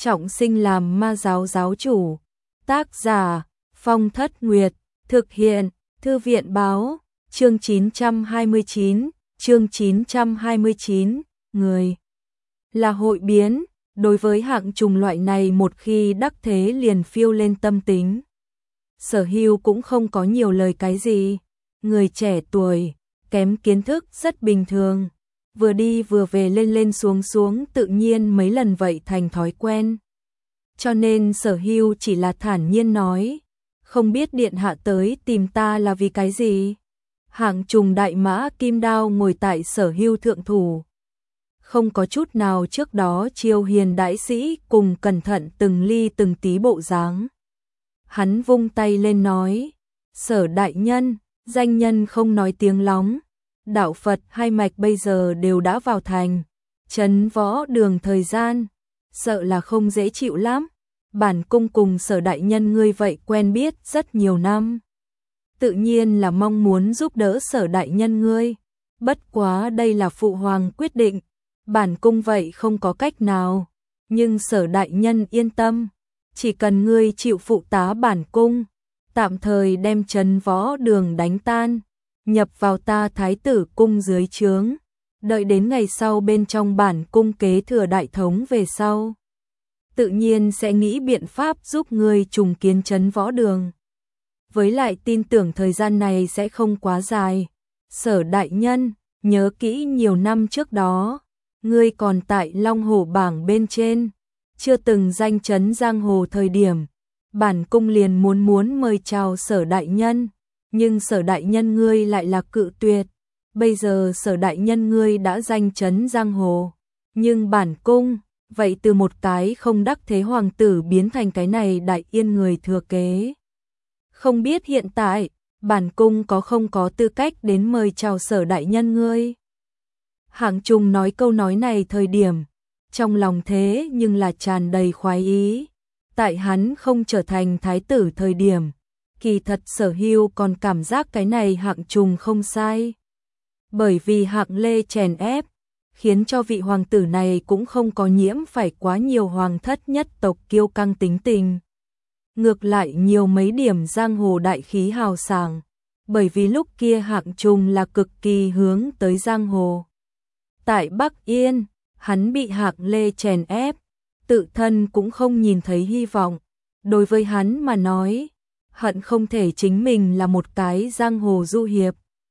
trọng sinh làm ma giáo giáo chủ. Tác giả Phong Thất Nguyệt, thực hiện Thư viện báo, chương 929, người là hội biến. Đối với hạng trùng loại này một khi đắc thế liền phiêu lên tâm tính. Sở Hưu cũng không có nhiều lời cái gì, người trẻ tuổi, kém kiến thức rất bình thường, vừa đi vừa về lên lên xuống xuống tự nhiên mấy lần vậy thành thói quen. Cho nên Sở Hưu chỉ là thản nhiên nói, không biết điện hạ tới tìm ta là vì cái gì? Hạng trùng đại mã kim đao ngồi tại Sở Hưu thượng thủ. Không có chút nào trước đó chiêu hiền đại sĩ cùng cẩn thận từng ly từng tí bộ dáng. Hắn vung tay lên nói, Sở đại nhân, danh nhân không nói tiếng lóng, đạo Phật hai mạch bây giờ đều đã vào thành, trấn võ đường thời gian, sợ là không dễ chịu lắm. Bản cung cùng Sở đại nhân ngươi vậy quen biết rất nhiều năm, tự nhiên là mong muốn giúp đỡ Sở đại nhân ngươi, bất quá đây là phụ hoàng quyết định, bản cung vậy không có cách nào, nhưng Sở đại nhân yên tâm, chỉ cần ngươi chịu phụ tá bản cung, tạm thời đem trấn võ đường đánh tan, nhập vào ta thái tử cung dưới trướng, đợi đến ngày sau bên trong bản cung kế thừa đại thống về sau, tự nhiên sẽ nghĩ biện pháp giúp ngươi trùng kiến trấn võ đường. Với lại tin tưởng thời gian này sẽ không quá dài. Sở đại nhân, nhớ kỹ nhiều năm trước đó, ngươi còn tại Long Hổ bảng bên trên, chưa từng danh chấn giang hồ thời điểm, bản cung liền muốn mời chào Sở đại nhân, nhưng Sở đại nhân ngươi lại là cự tuyệt. Bây giờ Sở đại nhân ngươi đã danh chấn giang hồ, nhưng bản cung vậy từ một cái không đắc thế hoàng tử biến thành cái này đại yên người thừa kế. Không biết hiện tại, bản cung có không có tư cách đến mời chào Sở đại nhân ngươi. Hạng trùng nói câu nói này thời điểm, trong lòng thế nhưng là tràn đầy khoái ý. Tại hắn không trở thành thái tử thời điểm, kỳ thật Sở Hưu còn cảm giác cái này hạng trùng không sai. Bởi vì hạng lê chèn ép, khiến cho vị hoàng tử này cũng không có nhiễm phải quá nhiều hoàng thất nhất tộc kiêu căng tính tình. Ngược lại nhiều mấy điểm giang hồ đại khí hào sảng, bởi vì lúc kia hạng trùng là cực kỳ hướng tới giang hồ. Tại Bắc Yên, hắn bị hạng lê chèn ép, tự thân cũng không nhìn thấy hy vọng. Đối với hắn mà nói, hận không thể chính mình là một cái giang hồ du hiệp,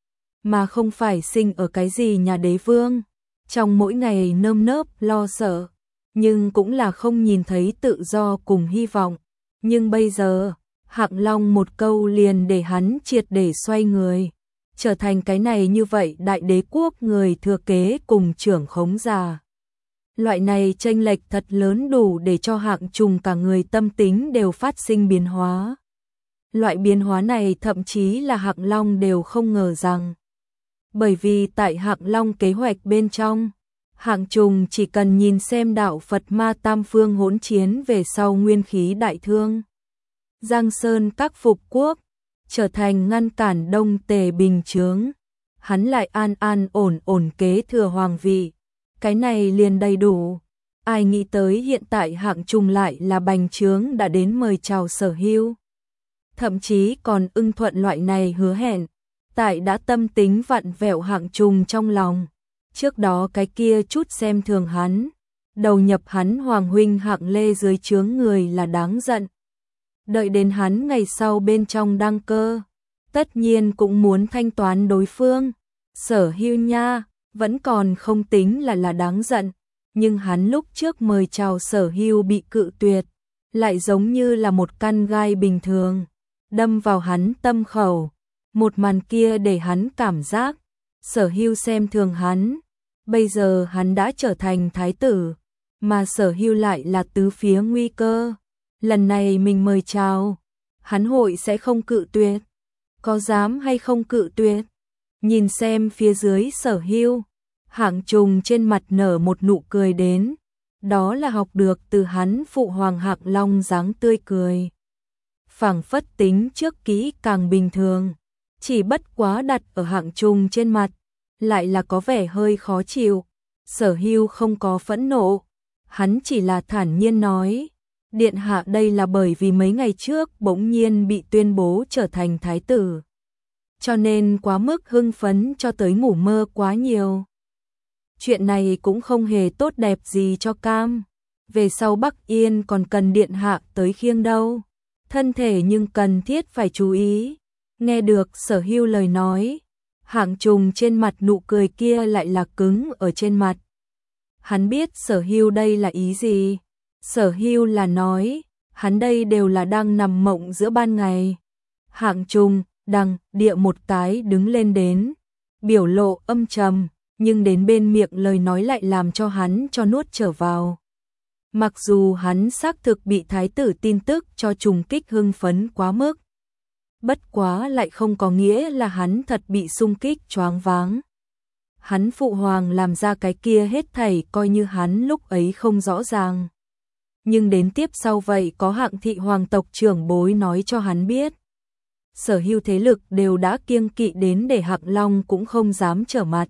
mà không phải sinh ở cái gì nhà đế vương. Trong mỗi ngày nơm nớp lo sợ, nhưng cũng là không nhìn thấy tự do cùng hy vọng. Nhưng bây giờ, Hạng Long một câu liền để hắn triệt để xoay người, trở thành cái này như vậy đại đế quốc người thừa kế cùng trưởng khống giả. Loại này chênh lệch thật lớn đủ để cho Hạng trùng cả người tâm tính đều phát sinh biến hóa. Loại biến hóa này thậm chí là Hạng Long đều không ngờ rằng. Bởi vì tại Hạng Long kế hoạch bên trong, Hạng trùng chỉ cần nhìn xem đạo Phật ma tam phương hỗn chiến về sau nguyên khí đại thương. Giang Sơn các phục quốc, trở thành ngăn cản Đông Tề bình chướng, hắn lại an an ổn ổn kế thừa hoàng vị, cái này liền đầy đủ. Ai nghĩ tới hiện tại Hạng trùng lại là bành trướng đã đến mời chào Sở Hưu. Thậm chí còn ưng thuận loại này hứa hẹn, tại đã tâm tính vặn vẹo Hạng trùng trong lòng. Trước đó cái kia chút xem thường hắn, đầu nhập hắn hoàng huynh Hạng Lê dưới trướng người là đáng giận. Đợi đến hắn ngày sau bên trong đăng cơ, tất nhiên cũng muốn thanh toán đối phương. Sở Hưu nha, vẫn còn không tính là đáng giận, nhưng hắn lúc trước mời chào Sở Hưu bị cự tuyệt, lại giống như là một căn gai bình thường, đâm vào hắn tâm khẩu. Một màn kia để hắn cảm giác Sở Hưu xem thường hắn. Bây giờ hắn đã trở thành thái tử, mà Sở Hưu lại là tứ phía nguy cơ. Lần này mình mời chào, hắn hội sẽ không cự tuyệt. Có dám hay không cự tuyệt? Nhìn xem phía dưới Sở Hưu, Hạng trùng trên mặt nở một nụ cười đến. Đó là học được từ hắn phụ hoàng Hạng Long dáng tươi cười. Phảng phất tính trước kỹ càng bình thường, chỉ bất quá đặt ở Hạng trùng trên mặt, lại là có vẻ hơi khó chịu. Sở Hưu không có phẫn nộ, Hắn chỉ là thản nhiên nói, điện hạ đây là bởi vì mấy ngày trước bỗng nhiên bị tuyên bố trở thành thái tử. Cho nên quá mức hưng phấn cho tới ngủ mơ quá nhiều. Chuyện này cũng không hề tốt đẹp gì cho Cam. Về sau Bắc Yên còn cần điện hạ tới khiêng đâu. Thân thể nhưng cần thiết phải chú ý. Nghe được Sở Hưu lời nói, Hạng Trùng trên mặt nụ cười kia lại là cứng ở trên mặt. Hắn biết Sở Hưu đây là ý gì. Sở Hưu là nói, hắn đây đều là đang nằm mộng giữa ban ngày. Hạng Trùng đằng địa một cái đứng lên đến, biểu lộ âm trầm, nhưng đến bên miệng lời nói lại làm cho hắn cho nuốt trở vào. Mặc dù hắn xác thực bị thái tử tin tức cho trùng kích hưng phấn quá mức, bất quá lại không có nghĩa là hắn thật bị xung kích choáng váng. Hắn phụ hoàng làm ra cái kia hết thảy coi như hắn lúc ấy không rõ ràng. Nhưng đến tiếp sau vậy có Hạng thị hoàng tộc trưởng bối nói cho hắn biết. Sở hữu thế lực đều đã kiêng kỵ đến để Hạng Long cũng không dám trở mặt.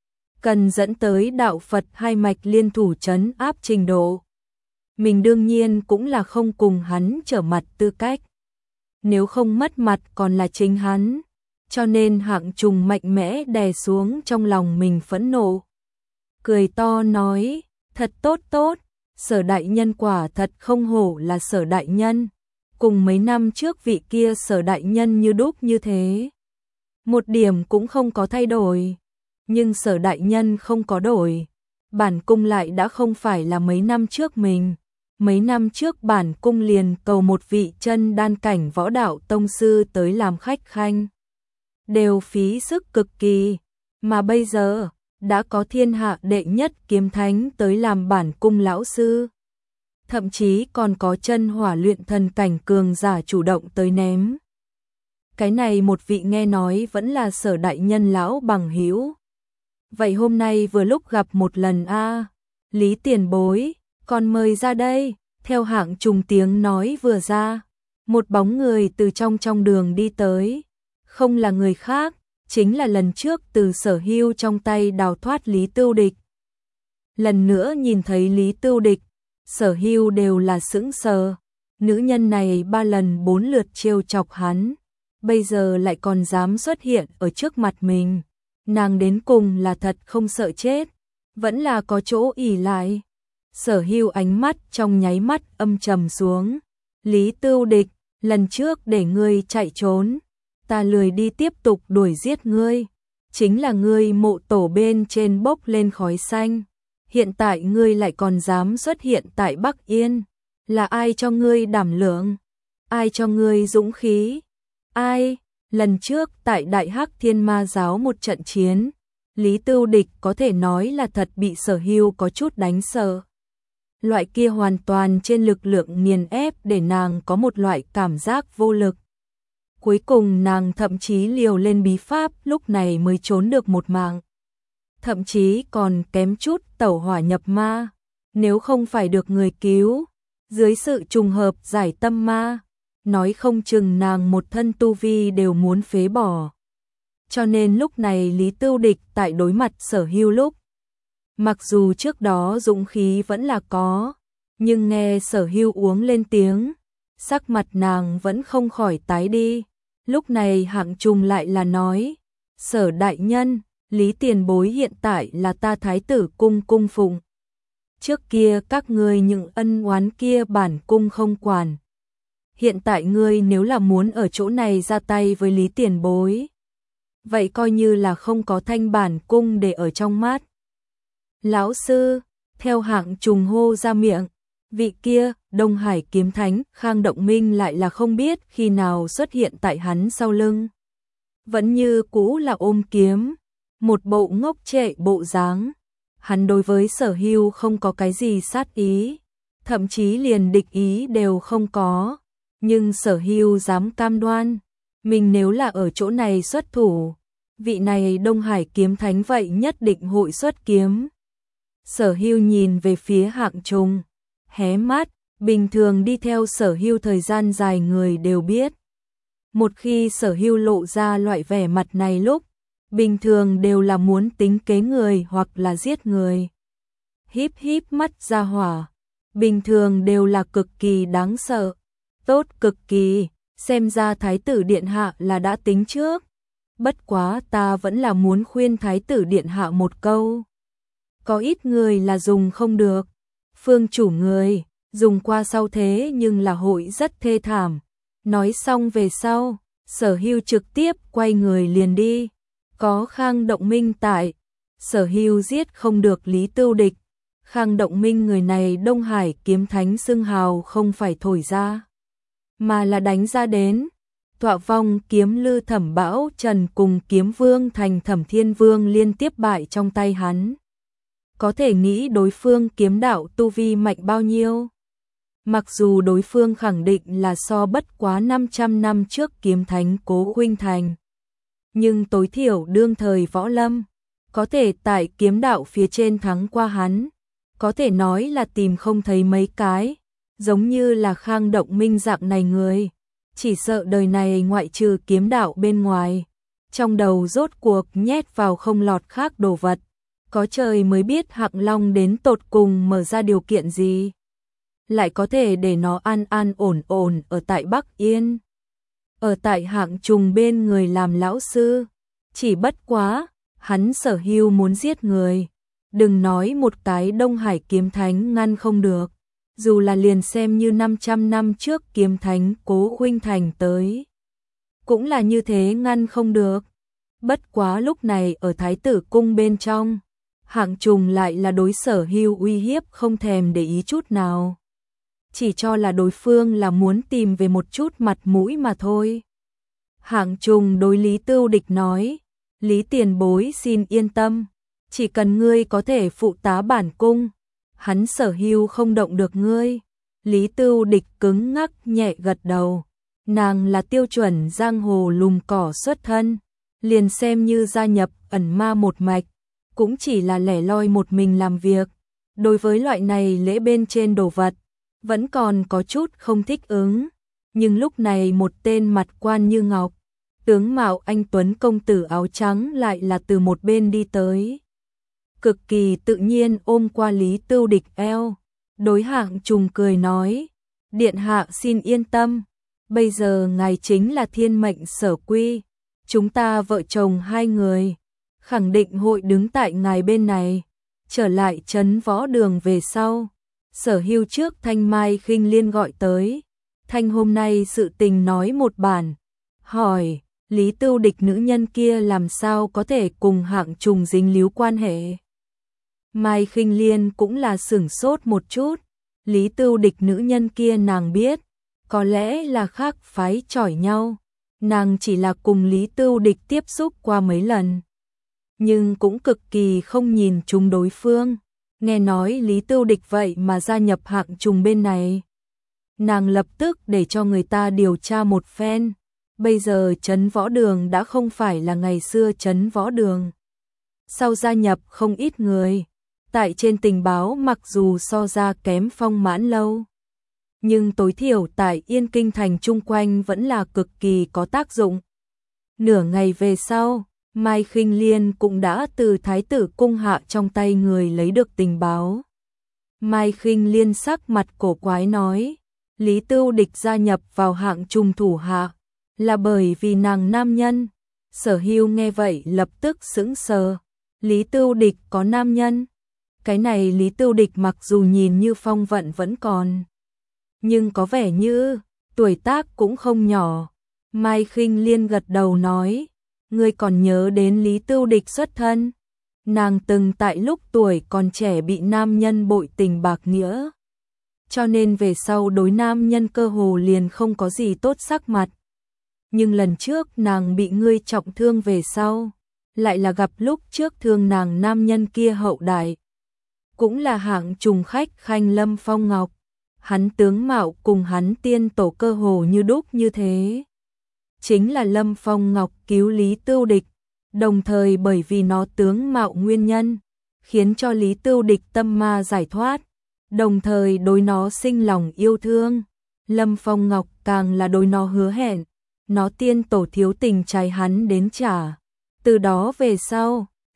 Cần dẫn tới đạo Phật hai mạch liên thủ trấn áp trình độ. Mình đương nhiên cũng là không cùng hắn trở mặt tư cách. Nếu không mất mặt còn là chính hắn. Cho nên Hạng Trùng mạnh mẽ đè xuống trong lòng mình phẫn nộ. Cười to nói, thật tốt tốt, Sở đại nhân quả thật không hổ là Sở đại nhân. Cùng mấy năm trước vị kia Sở đại nhân như đúc như thế. Một điểm cũng không có thay đổi. Nhưng Sở đại nhân không có đổi. Bản cung lại đã không phải là mấy năm trước mình. Mấy năm trước bản cung liền cầu một vị chân đan cảnh võ đạo tông sư tới làm khách khanh. Đều phí sức cực kỳ. Mà bây giờ, đã có thiên hạ đệ nhất kiếm thánh tới làm bản cung lão sư. Thậm chí còn có chân hỏa luyện thần cảnh cường giả chủ động tới ném. Cái này một vị nghe nói vẫn là Sở đại nhân lão bằng hữu. Vậy hôm nay vừa lúc gặp một lần a, Lý tiền bối, còn mời ra đây. Theo Hạng Trùng tiếng nói vừa ra, một bóng người từ trong đường đi tới. Không là người khác, chính là lần trước từ Sở Hưu trong tay đào thoát Lý Tưu Địch. Lần nữa nhìn thấy Lý Tưu Địch, Sở Hưu đều là sững sờ. Nữ nhân này 3 lần 4 lượt trêu chọc hắn, bây giờ lại còn dám xuất hiện ở trước mặt mình. Nàng đến cùng là thật không sợ chết, vẫn là có chỗ ỷ lại. Sở Hưu ánh mắt trong nháy mắt âm trầm xuống. Lý Tưu Địch, lần trước để ngươi chạy trốn, ta lười đi tiếp tục đuổi giết ngươi. Chính là ngươi mộ tổ bên trên bốc lên khói xanh. Hiện tại ngươi lại còn dám xuất hiện tại Bắc Yên. Là ai cho ngươi đảm lượng? Ai cho ngươi dũng khí? Ai? Lần trước tại Đại Hắc Thiên Ma Giáo một trận chiến, Lý Tưu Địch có thể nói là thật bị Sở Hưu có chút đánh sợ. Loại kia hoàn toàn trên lực lượng nghiền ép để nàng có một loại cảm giác vô lực. Cuối cùng nàng thậm chí liều lên bí pháp lúc này mới trốn được một mạng. Thậm chí còn kém chút tẩu hỏa nhập ma. Nếu không phải được người cứu, dưới sự trùng hợp giải tâm ma, nói không chừng nàng một thân tu vi đều muốn phế bỏ. Cho nên lúc này Lý Tưu Địch tại đối mặt Sở Hưu lúc, mặc dù trước đó dũng khí vẫn là có, nhưng nghe Sở Hưu uống lên tiếng, sắc mặt nàng vẫn không khỏi tái đi. Lúc này Hạng Trùng lại là nói, Sở đại nhân, Lý tiền bối hiện tại là ta thái tử cung cung phụng. Trước kia các ngươi những ân oán kia bản cung không quản. Hiện tại ngươi nếu là muốn ở chỗ này ra tay với Lý tiền bối, vậy coi như là không có thanh bản cung để ở trong mắt. Lão sư, theo Hạng Trùng hô ra miệng, vị kia, Đông Hải kiếm thánh, Khang Động Minh lại là không biết khi nào xuất hiện tại hắn sau lưng. Vẫn như cũ là ôm kiếm, một bộ ngốc trệ bộ dáng. Hắn đối với Sở Hưu không có cái gì sát ý, thậm chí liền địch ý đều không có. Nhưng Sở Hưu dám cam đoan, mình nếu là ở chỗ này xuất thủ, vị này Đông Hải kiếm thánh vậy nhất định hội xuất kiếm. Sở Hưu nhìn về phía Hạng Trùng, hé mắt, bình thường đi theo Sở Hưu thời gian dài người đều biết. Một khi Sở Hưu lộ ra loại vẻ mặt này lúc, bình thường đều là muốn tính kế người hoặc là giết người. híp híp mắt ra hỏa. Bình thường đều là cực kỳ đáng sợ. Tốt cực kỳ, xem ra thái tử điện hạ là đã tính trước. Bất quá ta vẫn là muốn khuyên thái tử điện hạ một câu. Có ít người là dùng không được. Phương chủ người, dùng qua sau thế nhưng là hội rất thê thảm. Nói xong về sau, Sở Hưu trực tiếp quay người liền đi. Có Khang Động Minh tại, Sở Hưu giết không được Lý Tưu Địch. Khang Động Minh người này Đông Hải kiếm thánh xưng hào không phải thổi ra, mà là đánh ra đến. Tọa vong kiếm Lư Thẩm Bão Trần cùng kiếm vương thành Thẩm Thiên Vương liên tiếp bại trong tay hắn. Có thể nghĩ đối phương kiếm đạo tu vi mạnh bao nhiêu. Mặc dù đối phương khẳng định là so bất quá 500 năm trước kiếm thánh Cố Khuynh Thành, nhưng tối thiểu đương thời võ lâm, có thể tại kiếm đạo phía trên thắng qua hắn, có thể nói là tìm không thấy mấy cái, giống như là Khang Động Minh dạng này người, chỉ sợ đời này ngoại trừ kiếm đạo bên ngoài, trong đầu rốt cuộc nhét vào không lọt khác đồ vật, có trời mới biết Hạng Long đến tột cùng mở ra điều kiện gì, lại có thể để nó an an ổn ổn ở tại Bắc Yên, ở tại Hạng Trùng bên người làm lão sư, chỉ bất quá, hắn Sở Hưu muốn giết người, đừng nói một cái Đông Hải kiếm thánh ngăn không được, dù là liền xem như 500 năm trước kiếm thánh Cố Khuynh Thành tới, cũng là như thế ngăn không được. Bất quá lúc này ở Thái tử cung bên trong, Hạng Trùng lại là đối Sở Hưu uy hiếp không thèm để ý chút nào. Chỉ cho là đối phương là muốn tìm về một chút mặt mũi mà thôi. Hạng Trùng đối Lý Tưu Địch nói, Lý tiền bối xin yên tâm, chỉ cần ngươi có thể phụ tá bản cung, hắn Sở Hưu không động được ngươi. Lý Tưu Địch cứng ngắc nhẹ gật đầu, nàng là tiêu chuẩn giang hồ lùm cỏ xuất thân, liền xem như gia nhập ẩn ma một mạch, cũng chỉ là lẻ loi một mình làm việc, đối với loại này lễ bên trên đồ vật, vẫn còn có chút không thích ứng, nhưng lúc này một tên mặt quan như ngọc, tướng mạo anh tuấn công tử áo trắng lại là từ một bên đi tới. Cực kỳ tự nhiên ôm qua Lý Tưu Địch eo, đối Hạng Trùng cười nói, điện hạ xin yên tâm, bây giờ ngài chính là thiên mệnh sở quy, chúng ta vợ chồng hai người, khẳng định hội đứng tại ngài bên này, trở lại trấn võ đường về sau. Sở Hưu trước Thanh Mai Khinh Liên gọi tới, Thanh hôm nay sự tình nói một bản, hỏi, Lý Tưu Địch nữ nhân kia làm sao có thể cùng Hạng Trùng dính líu quan hệ. Mai Khinh Liên cũng là sửng sốt một chút, Lý Tưu Địch nữ nhân kia nàng biết, có lẽ là khác phái chỏi nhau, nàng chỉ là cùng Lý Tưu Địch tiếp xúc qua mấy lần, nhưng cũng cực kỳ không nhìn trúng đối phương. Nghe nói Lý Tưu Địch vậy mà gia nhập Hạng Trùng bên này. Nàng lập tức để cho người ta điều tra một phen. Bây giờ trấn võ đường đã không phải là ngày xưa trấn võ đường. Sau gia nhập không ít người. Tại trên tình báo mặc dù so ra kém Phong Mãn Lâu, nhưng tối thiểu tại Yên Kinh thành chung quanh vẫn là cực kỳ có tác dụng. Nửa ngày về sau, Mai Khinh Liên cũng đã từ Thái tử cung hạ trong tay người lấy được tình báo. Mai Khinh Liên sắc mặt cổ quái nói, Lý Tưu Địch gia nhập vào Hạng Trùng thủ hạ, là bởi vì nàng nam nhân. Sở Hưu nghe vậy lập tức sững sờ, Lý Tưu Địch có nam nhân. Cái này Lý Tưu Địch mặc dù nhìn như phong vận vẫn còn, nhưng có vẻ như tuổi tác cũng không nhỏ. Mai Khinh Liên gật đầu nói, ngươi còn nhớ đến Lý Tưu Địch xuất thân, nàng từng tại lúc tuổi còn trẻ bị nam nhân bội tình bạc nghĩa, cho nên về sau đối nam nhân cơ hồ liền không có gì tốt sắc mặt. Nhưng lần trước nàng bị ngươi trọng thương về sau, lại là gặp lúc trước thương nàng nam nhân kia hậu đại, cũng là Hạng Trùng khách khanh Lâm Phong Ngọc, hắn tướng mạo cùng hắn tiên tổ cơ hồ như đúc như thế. Chính là Lâm Phong Ngọc cứu Lý Tưu Địch, đồng thời bởi vì nó tướng mạo nguyên nhân, khiến cho Lý Tưu Địch tâm ma giải thoát, đồng thời đối nó sinh lòng yêu thương. Lâm Phong Ngọc càng là đối nó hứa hẹn, nó tiên tổ thiếu tình trái hắn đến trả. Từ đó về sau,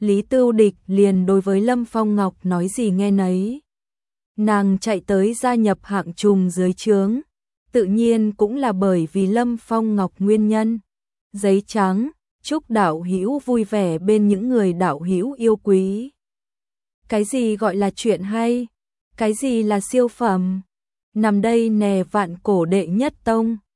Lý Tưu Địch liền đối với Lâm Phong Ngọc nói gì nghe nấy. Nàng chạy tới gia nhập hạng trùng dưới trướng, tự nhiên cũng là bởi vì Lâm Phong Ngọc nguyên nhân. Giấy trắng, chúc đạo hữu vui vẻ bên những người đạo hữu yêu quý. Cái gì gọi là chuyện hay? Cái gì là siêu phẩm? Nằm đây nè vạn cổ đệ nhất tông.